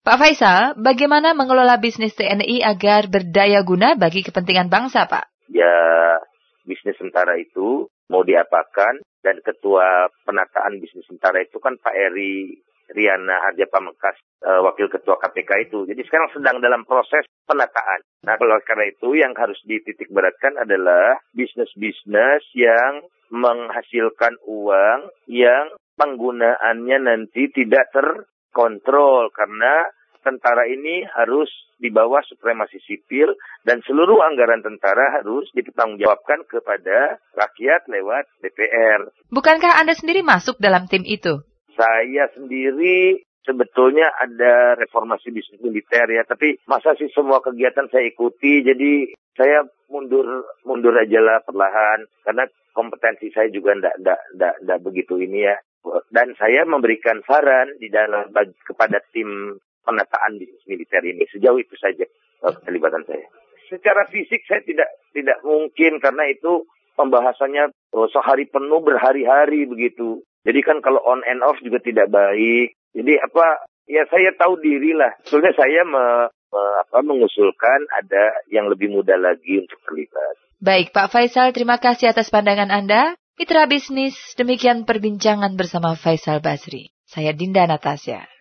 Pak Faisal, bagaimana mengelola bisnis TNI agar berdaya guna bagi kepentingan bangsa, Pak? Ya, bisnis tentara itu mau diapakan, dan ketua penataan bisnis tentara itu kan Pak Eri Riana Harja Pamengkas, wakil ketua KPK itu. Jadi sekarang sedang dalam proses penataan. Nah, kalau karena itu yang harus dititik beratkan adalah bisnis-bisnis yang menghasilkan uang yang penggunaannya nanti tidak terkontrol, karena tentara ini harus di bawah supremasi sipil dan seluruh anggaran tentara harus dipertanggungjawabkan kepada rakyat lewat DPR. Bukankah Anda sendiri masuk dalam tim itu? Saya sendiri sebetulnya ada reformasi bisnis militer ya, tapi masa sih semua kegiatan saya ikuti, jadi saya mundur aja lah perlahan, karena kompetensi saya juga ndak begitu ini ya. Dan saya memberikan saran di dalam kepada tim penataan bisnis militer ini. Sejauh itu saja keterlibatan saya. Secara fisik saya tidak mungkin, karena itu pembahasannya sehari penuh berhari-hari begitu. Jadi kan kalau on and off juga tidak baik. Jadi saya tahu diri lah. Sebetulnya saya mengusulkan ada yang lebih muda lagi untuk terlibat. Baik, Pak Faisal, terima kasih atas pandangan Anda. Mitra bisnis, demikian perbincangan bersama Faisal Basri. Saya Dinda Natasha.